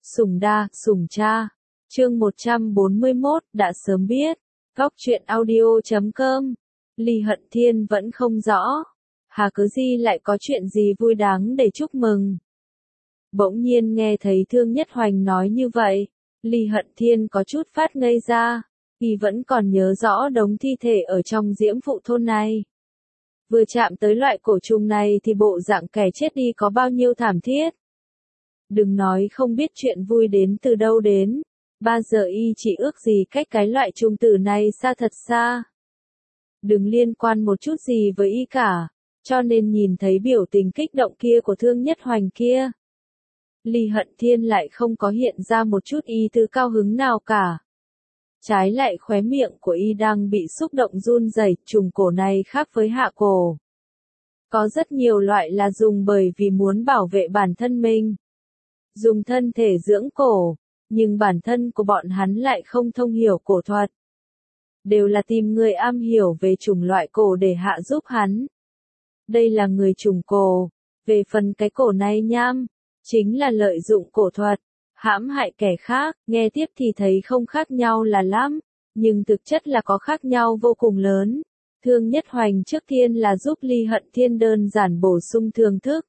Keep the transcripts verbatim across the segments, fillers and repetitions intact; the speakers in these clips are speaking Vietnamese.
Sủng đa, sủng cha. Chương một trăm bốn mươi mốt, đã sớm biết. Góc truyện audio chấm com. Ly Hận Thiên vẫn không rõ. Hà Cớ Di lại có chuyện gì vui đáng để chúc mừng. Bỗng nhiên nghe thấy Thương Nhất Hoành nói như vậy. Ly Hận Thiên có chút phát ngây ra. Y vẫn còn nhớ rõ đống thi thể ở trong Diễm Phụ thôn này. Vừa chạm tới loại cổ trùng này thì bộ dạng kẻ chết đi có bao nhiêu thảm thiết. Đừng nói không biết chuyện vui đến từ đâu đến. Ba giờ y chỉ ước gì cách cái loại trùng tử này xa thật xa. Đừng liên quan một chút gì với y cả. Cho nên nhìn thấy biểu tình kích động kia của Thương Nhất Hoành kia. Ly Hận Thiên lại không có hiện ra một chút ý tứ cao hứng nào cả. Trái lại khóe miệng của y đang bị xúc động run rẩy. Trùng cổ này khác với hạ cổ. Có rất nhiều loại là dùng bởi vì muốn bảo vệ bản thân mình. Dùng thân thể dưỡng cổ, nhưng bản thân của bọn hắn lại không thông hiểu cổ thuật. Đều là tìm người am hiểu về chủng loại cổ để hạ giúp hắn. Đây là người trùng cổ. Về phần cái cổ này nham, chính là lợi dụng cổ thuật, hãm hại kẻ khác. Nghe tiếp thì thấy không khác nhau là lắm, nhưng thực chất là có khác nhau vô cùng lớn. Thương Nhất Hoành trước tiên là giúp Ly Hận Thiên đơn giản bổ sung thường thức.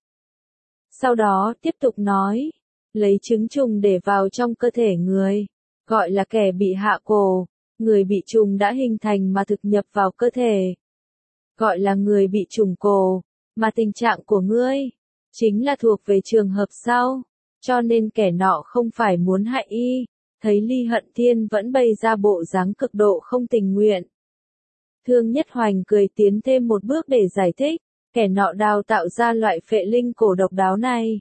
Sau đó tiếp tục nói. Lấy trứng trùng để vào trong cơ thể người, gọi là kẻ bị hạ cổ, người bị trùng đã hình thành mà thực nhập vào cơ thể. Gọi là người bị trùng cổ, mà tình trạng của ngươi, chính là thuộc về trường hợp sau, cho nên kẻ nọ không phải muốn hại y, thấy Ly Hận Thiên vẫn bày ra bộ dáng cực độ không tình nguyện. Thương Nhất Hoành cười tiến thêm một bước để giải thích, kẻ nọ đào tạo ra loại phệ linh cổ độc đáo này.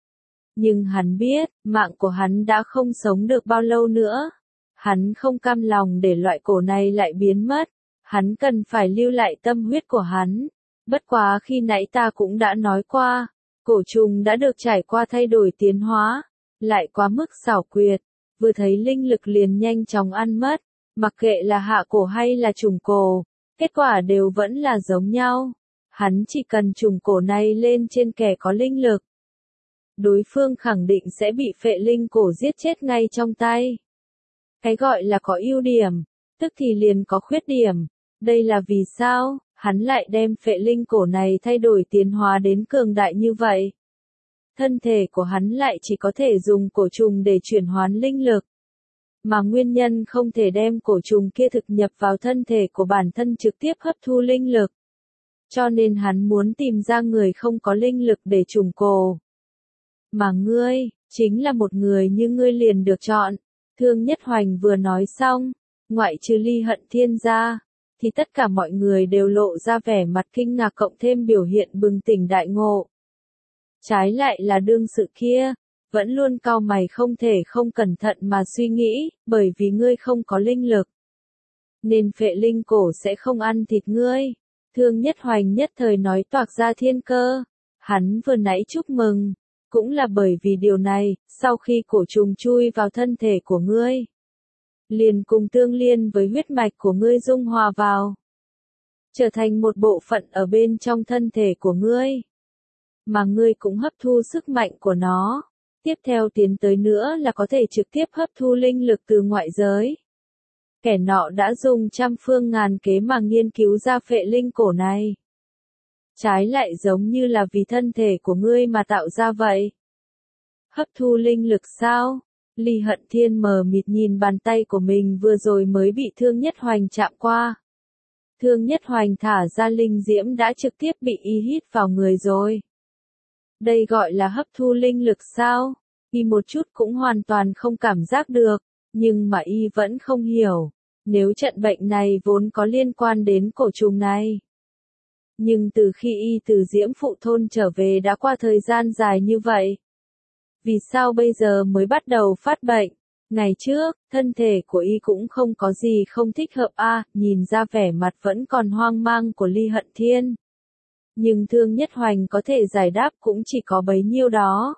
Nhưng hắn biết, mạng của hắn đã không sống được bao lâu nữa. Hắn không cam lòng để loại cổ này lại biến mất. Hắn cần phải lưu lại tâm huyết của hắn. Bất quá khi nãy ta cũng đã nói qua, cổ trùng đã được trải qua thay đổi tiến hóa, lại quá mức xảo quyệt. Vừa thấy linh lực liền nhanh chóng ăn mất, mặc kệ là hạ cổ hay là trùng cổ, kết quả đều vẫn là giống nhau. Hắn chỉ cần trùng cổ này lên trên kẻ có linh lực. Đối phương khẳng định sẽ bị phệ linh cổ giết chết ngay trong tay. Cái gọi là có ưu điểm, tức thì liền có khuyết điểm. Đây là vì sao, hắn lại đem phệ linh cổ này thay đổi tiến hóa đến cường đại như vậy. Thân thể của hắn lại chỉ có thể dùng cổ trùng để chuyển hóa linh lực. Mà nguyên nhân không thể đem cổ trùng kia thực nhập vào thân thể của bản thân trực tiếp hấp thu linh lực. Cho nên hắn muốn tìm ra người không có linh lực để trùng cổ. Mà ngươi, chính là một người như ngươi liền được chọn. Thương Nhất Hoành vừa nói xong, ngoại trừ Ly Hận Thiên ra, thì tất cả mọi người đều lộ ra vẻ mặt kinh ngạc cộng thêm biểu hiện bừng tỉnh đại ngộ. Trái lại là đương sự kia, vẫn luôn cau mày không thể không cẩn thận mà suy nghĩ, bởi vì ngươi không có linh lực. Nên phệ linh cổ sẽ không ăn thịt ngươi. Thương Nhất Hoành nhất thời nói toạc ra thiên cơ. Hắn vừa nãy chúc mừng. Cũng là bởi vì điều này, sau khi cổ trùng chui vào thân thể của ngươi, liền cùng tương liên với huyết mạch của ngươi dung hòa vào, trở thành một bộ phận ở bên trong thân thể của ngươi, mà ngươi cũng hấp thu sức mạnh của nó. Tiếp theo tiến tới nữa là có thể trực tiếp hấp thu linh lực từ ngoại giới. Kẻ nọ đã dùng trăm phương ngàn kế mà nghiên cứu ra phệ linh cổ này. Trái lại giống như là vì thân thể của ngươi mà tạo ra vậy. Hấp thu linh lực sao? Ly Hận Thiên mờ mịt nhìn bàn tay của mình vừa rồi mới bị Thương Nhất Hoành chạm qua. Thương Nhất Hoành thả ra linh diễm đã trực tiếp bị y hít vào người rồi. Đây gọi là hấp thu linh lực sao? Y một chút cũng hoàn toàn không cảm giác được, nhưng mà y vẫn không hiểu. Nếu trận bệnh này vốn có liên quan đến cổ trùng này. Nhưng từ khi y từ Diễm Phụ thôn trở về đã qua thời gian dài như vậy. Vì sao bây giờ mới bắt đầu phát bệnh? Ngày trước, thân thể của y cũng không có gì không thích hợp a, à, nhìn ra vẻ mặt vẫn còn hoang mang của Ly Hận Thiên. Nhưng Thương Nhất Hoành có thể giải đáp cũng chỉ có bấy nhiêu đó.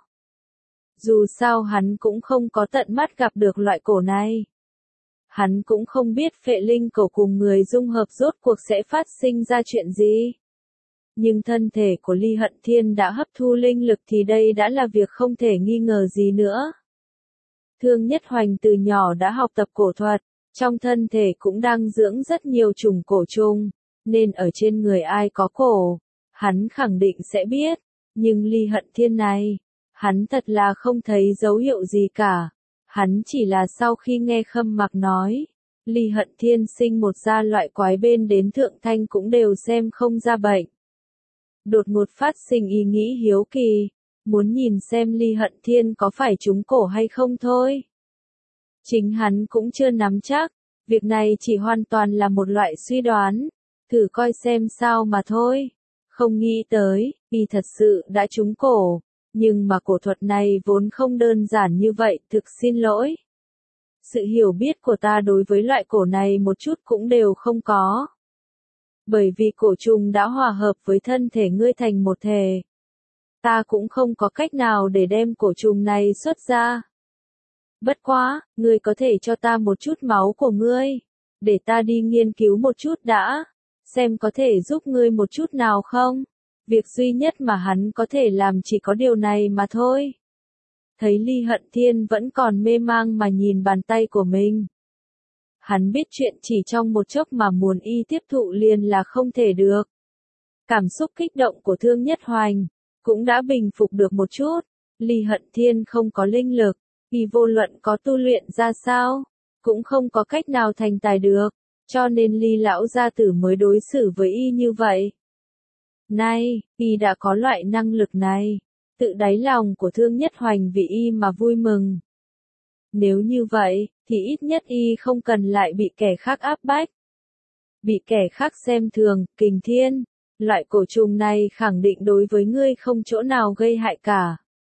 Dù sao hắn cũng không có tận mắt gặp được loại cổ này. Hắn cũng không biết phệ linh cổ cùng người dung hợp rốt cuộc sẽ phát sinh ra chuyện gì. Nhưng thân thể của Ly Hận Thiên đã hấp thu linh lực thì đây đã là việc không thể nghi ngờ gì nữa. Thương Nhất Hoành từ nhỏ đã học tập cổ thuật, trong thân thể cũng đang dưỡng rất nhiều trùng cổ trùng, nên ở trên người ai có cổ, hắn khẳng định sẽ biết, nhưng Ly Hận Thiên này, hắn thật là không thấy dấu hiệu gì cả. Hắn chỉ là sau khi nghe Khâm Mặc nói, Ly Hận Thiên sinh một gia loại quái bên đến thượng thanh cũng đều xem không ra bệnh. Đột ngột phát sinh ý nghĩ hiếu kỳ, muốn nhìn xem Ly Hận Thiên có phải trúng cổ hay không thôi. Chính hắn cũng chưa nắm chắc, việc này chỉ hoàn toàn là một loại suy đoán, thử coi xem sao mà thôi. Không nghĩ tới, y thật sự đã trúng cổ, nhưng mà cổ thuật này vốn không đơn giản như vậy, thực xin lỗi. Sự hiểu biết của ta đối với loại cổ này một chút cũng đều không có. Bởi vì cổ trùng đã hòa hợp với thân thể ngươi thành một thể. Ta cũng không có cách nào để đem cổ trùng này xuất ra. Bất quá, ngươi có thể cho ta một chút máu của ngươi, để ta đi nghiên cứu một chút đã, xem có thể giúp ngươi một chút nào không. Việc duy nhất mà hắn có thể làm chỉ có điều này mà thôi. Thấy Ly Hận Thiên vẫn còn mê mang mà nhìn bàn tay của mình. Hắn biết chuyện chỉ trong một chốc mà muốn y tiếp thụ liền là không thể được. Cảm xúc kích động của Thương Nhất Hoành cũng đã bình phục được một chút. Ly Hận Thiên không có linh lực, y vô luận có tu luyện ra sao, cũng không có cách nào thành tài được, cho nên Ly lão gia tử mới đối xử với y như vậy. Nay, y đã có loại năng lực này, tự đáy lòng của Thương Nhất Hoành vì y mà vui mừng. Nếu như vậy, thì ít nhất y không cần lại bị kẻ khác áp bách. Bị kẻ khác xem thường, Kình Thiên, loại cổ trùng này khẳng định đối với ngươi không chỗ nào gây hại cả.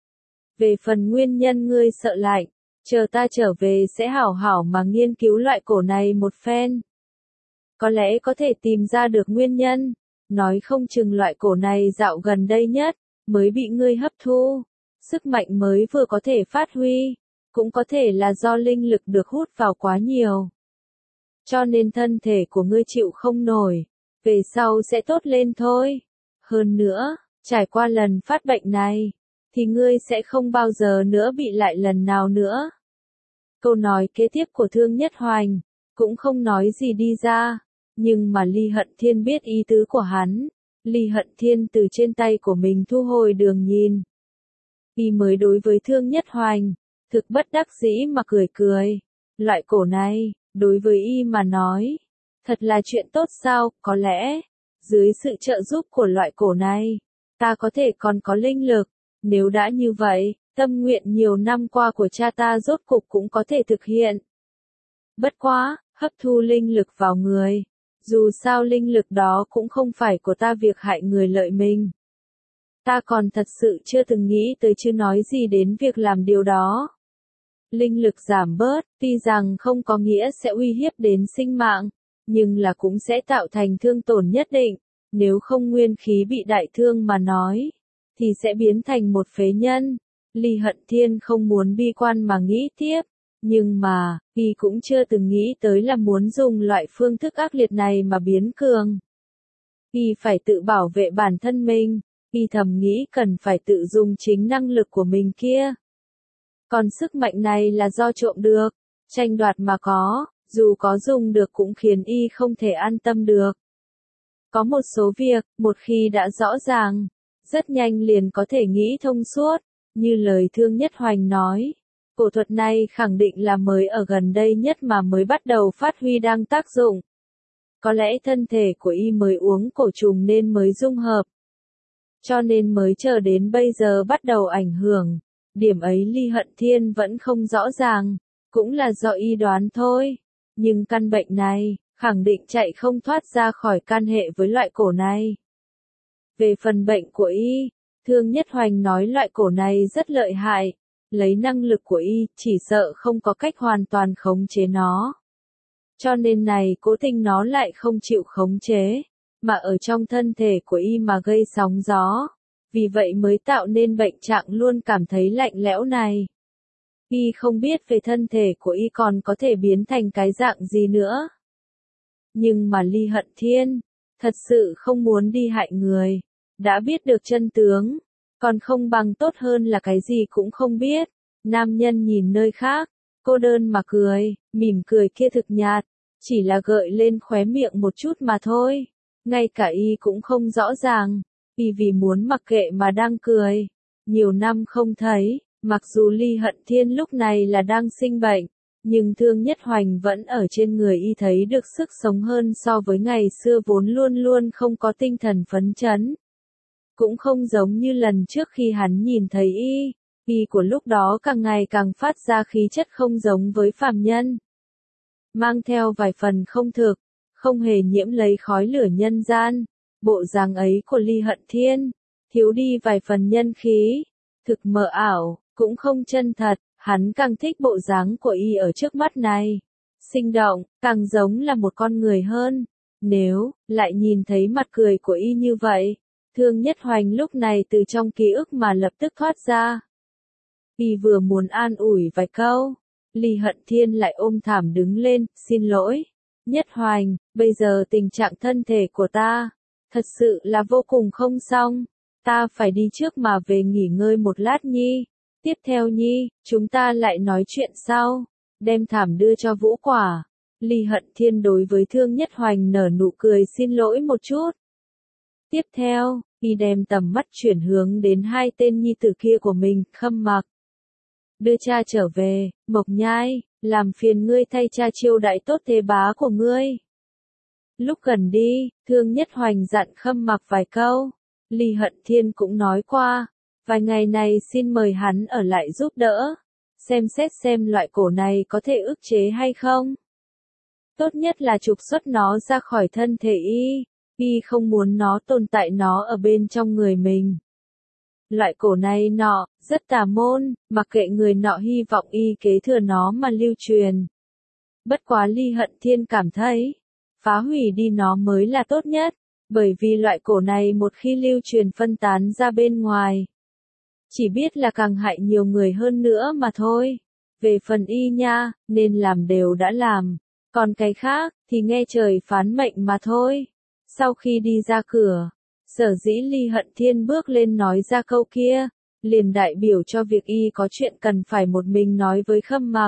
Về phần nguyên nhân ngươi sợ lạnh, chờ ta trở về sẽ hảo hảo mà nghiên cứu loại cổ này một phen. Có lẽ có thể tìm ra được nguyên nhân, nói không chừng loại cổ này dạo gần đây nhất, mới bị ngươi hấp thu, sức mạnh mới vừa có thể phát huy, cũng có thể là do linh lực được hút vào quá nhiều. Cho nên thân thể của ngươi chịu không nổi, về sau sẽ tốt lên thôi. Hơn nữa, trải qua lần phát bệnh này, thì ngươi sẽ không bao giờ nữa bị lại lần nào nữa. Câu nói kế tiếp của Thương Nhất Hoành, cũng không nói gì đi ra, nhưng mà Ly Hận Thiên biết ý tứ của hắn. Ly Hận Thiên từ trên tay của mình thu hồi đường nhìn. Y mới đối với Thương Nhất Hoành, thực bất đắc dĩ mà cười cười. Loại cổ này, đối với y mà nói, thật là chuyện tốt sao, có lẽ, dưới sự trợ giúp của loại cổ này, ta có thể còn có linh lực. Nếu đã như vậy, tâm nguyện nhiều năm qua của cha ta rốt cục cũng có thể thực hiện. Bất quá, hấp thu linh lực vào người. Dù sao linh lực đó cũng không phải của ta việc hại người lợi mình. Ta còn thật sự chưa từng nghĩ tới chứ nói gì đến việc làm điều đó. Linh lực giảm bớt, tuy rằng không có nghĩa sẽ uy hiếp đến sinh mạng, nhưng là cũng sẽ tạo thành thương tổn nhất định. Nếu không nguyên khí bị đại thương mà nói, thì sẽ biến thành một phế nhân. Ly Hận Thiên không muốn bi quan mà nghĩ tiếp. Nhưng mà, y cũng chưa từng nghĩ tới là muốn dùng loại phương thức ác liệt này mà biến cường. Y phải tự bảo vệ bản thân mình, y thầm nghĩ cần phải tự dùng chính năng lực của mình kia. Còn sức mạnh này là do trộm được, tranh đoạt mà có, dù có dùng được cũng khiến y không thể an tâm được. Có một số việc, một khi đã rõ ràng, rất nhanh liền có thể nghĩ thông suốt, như lời Thương Nhất Hoành nói. Cổ thuật này khẳng định là mới ở gần đây nhất mà mới bắt đầu phát huy đang tác dụng. Có lẽ thân thể của y mới uống cổ trùng nên mới dung hợp. Cho nên mới chờ đến bây giờ bắt đầu ảnh hưởng. Điểm ấy Ly Hận Thiên vẫn không rõ ràng, cũng là do y đoán thôi. Nhưng căn bệnh này, khẳng định chạy không thoát ra khỏi can hệ với loại cổ này. Về phần bệnh của y, Thương Nhất Hoành nói loại cổ này rất lợi hại. Lấy năng lực của y, chỉ sợ không có cách hoàn toàn khống chế nó. Cho nên này cố tình nó lại không chịu khống chế, mà ở trong thân thể của y mà gây sóng gió. Vì vậy mới tạo nên bệnh trạng luôn cảm thấy lạnh lẽo này. Y không biết về thân thể của y còn có thể biến thành cái dạng gì nữa. Nhưng mà Ly Hận Thiên, thật sự không muốn đi hại người. Đã biết được chân tướng, còn không bằng tốt hơn là cái gì cũng không biết. Nam nhân nhìn nơi khác, cô đơn mà cười, mỉm cười kia thực nhạt, chỉ là gợi lên khóe miệng một chút mà thôi. Ngay cả y cũng không rõ ràng, y vì muốn mặc kệ mà đang cười. Nhiều năm không thấy, mặc dù Ly Hận Thiên lúc này là đang sinh bệnh, nhưng Thương Nhất Hoành vẫn ở trên người y thấy được sức sống hơn so với ngày xưa vốn luôn luôn không có tinh thần phấn chấn. Cũng không giống như lần trước khi hắn nhìn thấy y, y của lúc đó càng ngày càng phát ra khí chất không giống với phàm nhân. Mang theo vài phần không thực, không hề nhiễm lấy khói lửa nhân gian, bộ dáng ấy của Ly Hận Thiên, thiếu đi vài phần nhân khí, thực mờ ảo, cũng không chân thật, hắn càng thích bộ dáng của y ở trước mắt này. Sinh động, càng giống là một con người hơn. Nếu, lại nhìn thấy mặt cười của y như vậy, Thương Nhất Hoành lúc này từ trong ký ức mà lập tức thoát ra. Y vừa muốn an ủi vài câu, Ly Hận Thiên lại ôm thảm đứng lên, xin lỗi. Nhất Hoành, bây giờ tình trạng thân thể của ta, thật sự là vô cùng không xong. Ta phải đi trước mà về nghỉ ngơi một lát nhi. Tiếp theo nhi, chúng ta lại nói chuyện sau. Đem thảm đưa cho Vũ Quả. Ly Hận Thiên đối với Thương Nhất Hoành nở nụ cười xin lỗi một chút. Tiếp theo, y đem tầm mắt chuyển hướng đến hai tên nhi tử kia của mình, Khâm Mặc. Đưa cha trở về, Mộc Nhai, làm phiền ngươi thay cha chiêu đãi tốt thế bá của ngươi. Lúc gần đi, Thương Nhất Hoành dặn Khâm Mặc vài câu. Ly Hận Thiên cũng nói qua, vài ngày này xin mời hắn ở lại giúp đỡ, xem xét xem loại cổ này có thể ức chế hay không. Tốt nhất là trục xuất nó ra khỏi thân thể y, y không muốn nó tồn tại nó ở bên trong người mình. Loại cổ này nọ, rất tà môn, mặc kệ người nọ hy vọng y kế thừa nó mà lưu truyền. Bất quá Ly Hận Thiên cảm thấy, phá hủy đi nó mới là tốt nhất, bởi vì loại cổ này một khi lưu truyền phân tán ra bên ngoài, chỉ biết là càng hại nhiều người hơn nữa mà thôi. Về phần y nha, nên làm đều đã làm, còn cái khác, thì nghe trời phán mệnh mà thôi. Sau khi đi ra cửa, sở dĩ Ly Hận Thiên bước lên nói ra câu kia, liền đại biểu cho việc y có chuyện cần phải một mình nói với Khâm Mặc.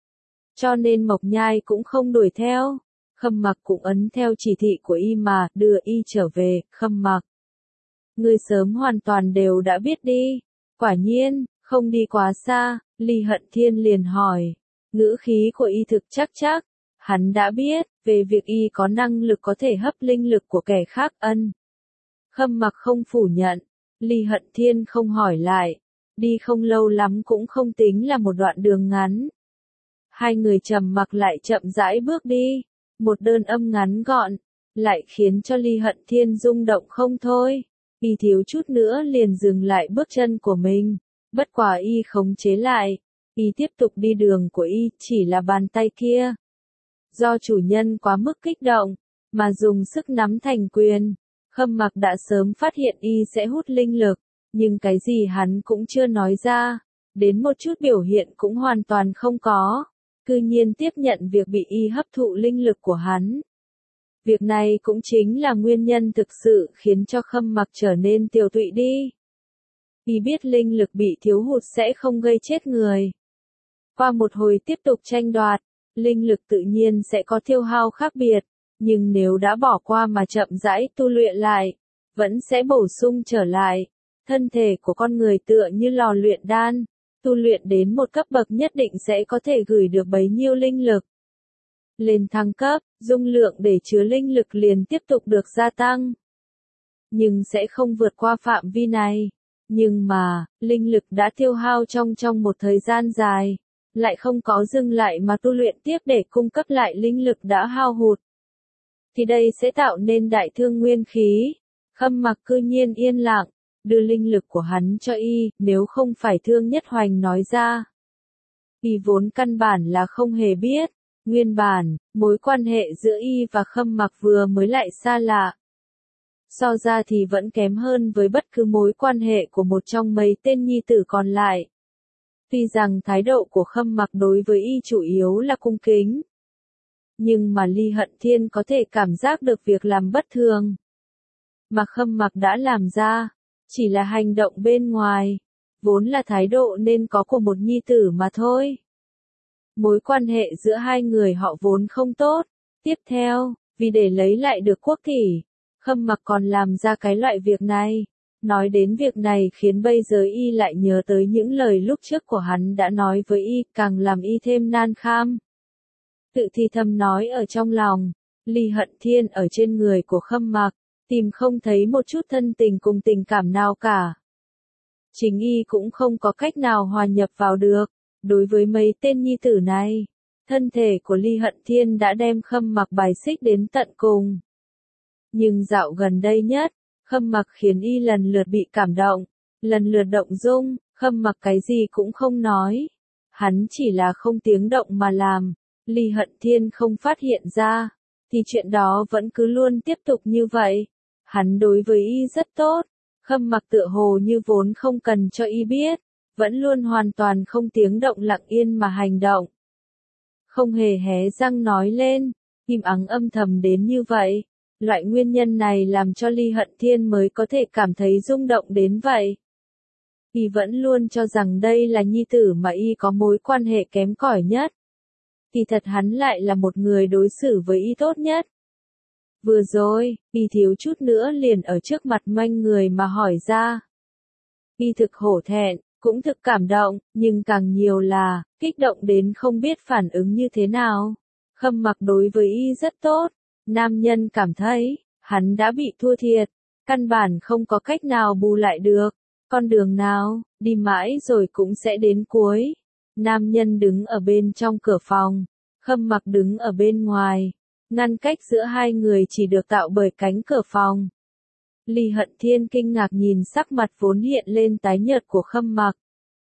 Cho nên Mộc Nhai cũng không đuổi theo, Khâm Mặc cũng ấn theo chỉ thị của y mà đưa y trở về. Khâm Mặc, ngươi sớm hoàn toàn đều đã biết đi. Quả nhiên, không đi quá xa, Ly Hận Thiên liền hỏi. Ngữ khí của y thực chắc chắc, hắn đã biết, về việc y có năng lực có thể hấp linh lực của kẻ khác ân. Khâm Mặc không phủ nhận, Ly Hận Thiên không hỏi lại, đi không lâu lắm cũng không tính là một đoạn đường ngắn. Hai người trầm mặc lại chậm rãi bước đi, một đơn âm ngắn gọn, lại khiến cho Ly Hận Thiên rung động không thôi. Y thiếu chút nữa liền dừng lại bước chân của mình, bất quả y khống chế lại, y tiếp tục đi đường của y, chỉ là bàn tay kia. Do chủ nhân quá mức kích động, mà dùng sức nắm thành quyền, Khâm Mặc đã sớm phát hiện y sẽ hút linh lực, nhưng cái gì hắn cũng chưa nói ra, đến một chút biểu hiện cũng hoàn toàn không có, cư nhiên tiếp nhận việc bị y hấp thụ linh lực của hắn. Việc này cũng chính là nguyên nhân thực sự khiến cho Khâm Mặc trở nên tiều tụy đi. Y biết linh lực bị thiếu hụt sẽ không gây chết người. Qua một hồi tiếp tục tranh đoạt, linh lực tự nhiên sẽ có tiêu hao khác biệt, nhưng nếu đã bỏ qua mà chậm rãi tu luyện lại, vẫn sẽ bổ sung trở lại. Thân thể của con người tựa như lò luyện đan, tu luyện đến một cấp bậc nhất định sẽ có thể gửi được bấy nhiêu linh lực. Lên thăng cấp, dung lượng để chứa linh lực liền tiếp tục được gia tăng. Nhưng sẽ không vượt qua phạm vi này. Nhưng mà, linh lực đã tiêu hao trong trong một thời gian dài, lại không có dừng lại mà tu luyện tiếp để cung cấp lại linh lực đã hao hụt. Thì đây sẽ tạo nên đại thương nguyên khí. Khâm Mặc cư nhiên yên lặng, đưa linh lực của hắn cho y, nếu không phải Thương Nhất Hoành nói ra. Y vốn căn bản là không hề biết. Nguyên bản, mối quan hệ giữa y và Khâm Mặc vừa mới lại xa lạ. So ra thì vẫn kém hơn với bất cứ mối quan hệ của một trong mấy tên nhi tử còn lại. Tuy rằng thái độ của Khâm Mặc đối với y chủ yếu là cung kính, nhưng mà Ly Hận Thiên có thể cảm giác được việc làm bất thường mà Khâm Mặc đã làm ra, chỉ là hành động bên ngoài. vốn là thái độ nên có của một nhi tử mà thôi. Mối quan hệ giữa hai người họ vốn không tốt. Tiếp theo, vì để lấy lại được quốc kỷ, Khâm Mặc còn làm ra cái loại việc này. Nói đến việc này khiến bây giờ y lại nhớ tới những lời lúc trước của hắn đã nói với y, càng làm y thêm nan kham. Tự thì thầm nói ở trong lòng, Ly Hận Thiên ở trên người của Khâm Mặc, tìm không thấy một chút thân tình cùng tình cảm nào cả. Chính y cũng không có cách nào hòa nhập vào được. Đối với mấy tên nhi tử này, thân thể của Ly Hận Thiên đã đem Khâm Mặc bài xích đến tận cùng. Nhưng dạo gần đây nhất, Khâm Mặc khiến y lần lượt bị cảm động, lần lượt động dung. Khâm Mặc cái gì cũng không nói. Hắn chỉ là không tiếng động mà làm. Ly Hận Thiên không phát hiện ra, thì chuyện đó vẫn cứ luôn tiếp tục như vậy. Hắn đối với y rất tốt. Khâm Mặc tựa hồ như vốn không cần cho y biết, vẫn luôn hoàn toàn không tiếng động lặng yên mà hành động. Không hề hé răng nói lên, im ắng âm thầm đến như vậy. Loại nguyên nhân này làm cho Ly Hận Thiên mới có thể cảm thấy rung động đến vậy. Y vẫn luôn cho rằng đây là nhi tử mà y có mối quan hệ kém cỏi nhất. Kỳ thật hắn lại là một người đối xử với y tốt nhất. Vừa rồi, y thiếu chút nữa liền ở trước mặt manh người mà hỏi ra. Y thực hổ thẹn, cũng thực cảm động, nhưng càng nhiều là, kích động đến không biết phản ứng như thế nào. Khâm Mặc đối với y rất tốt, nam nhân cảm thấy, hắn đã bị thua thiệt, căn bản không có cách nào bù lại được, con đường nào, đi mãi rồi cũng sẽ đến cuối. Nam nhân đứng ở bên trong cửa phòng, Khâm Mặc đứng ở bên ngoài, ngăn cách giữa hai người chỉ được tạo bởi cánh cửa phòng. Ly Hận Thiên kinh ngạc nhìn sắc mặt vốn hiện lên tái nhợt của Khâm Mặc.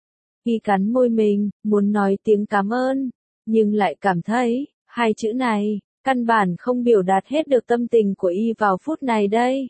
Y cắn môi mình, muốn nói tiếng cảm ơn, nhưng lại cảm thấy, hai chữ này, căn bản không biểu đạt hết được tâm tình của y vào phút này đây.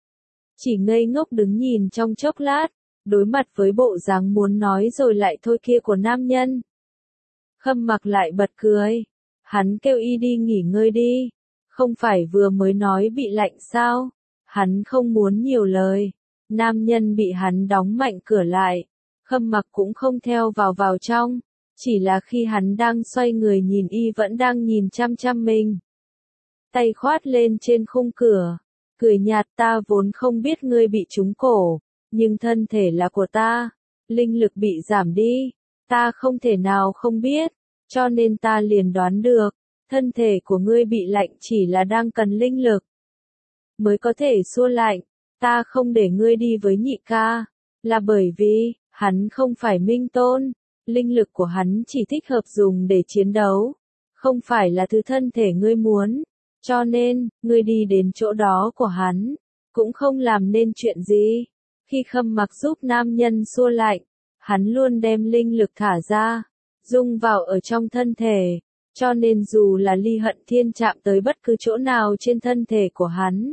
Chỉ ngây ngốc đứng nhìn trong chốc lát, đối mặt với bộ dáng muốn nói rồi lại thôi kia của nam nhân. Khâm Mặc lại bật cười, hắn kêu y đi nghỉ ngơi đi, không phải vừa mới nói bị lạnh sao? Hắn không muốn nhiều lời. Nam nhân bị hắn đóng mạnh cửa lại. Khâm Mặc cũng không theo vào vào trong. Chỉ là khi hắn đang xoay người nhìn y vẫn đang nhìn chăm chăm mình. Tay khoát lên trên khung cửa. Cười nhạt, ta vốn không biết ngươi bị trúng cổ. Nhưng thân thể là của ta. Linh lực bị giảm đi. Ta không thể nào không biết. Cho nên ta liền đoán được. Thân thể của ngươi bị lạnh chỉ là đang cần linh lực mới có thể xua lạnh. Ta không để ngươi đi với nhị ca, là bởi vì, hắn không phải minh tôn, linh lực của hắn chỉ thích hợp dùng để chiến đấu, không phải là thứ thân thể ngươi muốn, cho nên, ngươi đi đến chỗ đó của hắn, cũng không làm nên chuyện gì. Khi Khâm Mặc giúp nam nhân xua lạnh, hắn luôn đem linh lực thả ra, dung vào ở trong thân thể, cho nên dù là Ly Hận Thiên chạm tới bất cứ chỗ nào trên thân thể của hắn,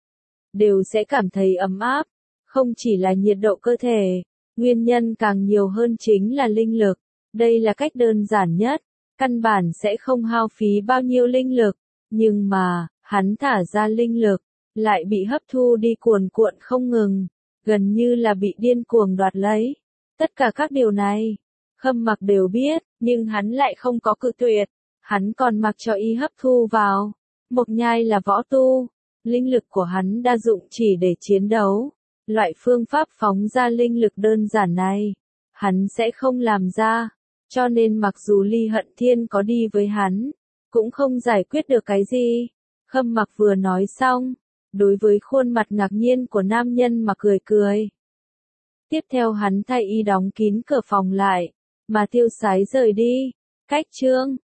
đều sẽ cảm thấy ấm áp, không chỉ là nhiệt độ cơ thể, nguyên nhân càng nhiều hơn chính là linh lực. Đây là cách đơn giản nhất, căn bản sẽ không hao phí bao nhiêu linh lực, nhưng mà, hắn thả ra linh lực, lại bị hấp thu đi cuồn cuộn không ngừng, gần như là bị điên cuồng đoạt lấy. Tất cả các điều này, Khâm Mặc đều biết, nhưng hắn lại không có cự tuyệt, hắn còn mặc cho y hấp thu vào. Mộc Nhai là võ tu. Linh lực của hắn đa dụng chỉ để chiến đấu. Loại phương pháp phóng ra linh lực đơn giản này, hắn sẽ không làm ra. Cho nên mặc dù Ly Hận Thiên có đi với hắn, cũng không giải quyết được cái gì. Khâm Mặc vừa nói xong, đối với khuôn mặt ngạc nhiên của nam nhân mà cười cười. Tiếp theo hắn thay y đóng kín cửa phòng lại, mà tiêu sái rời đi. Cách chương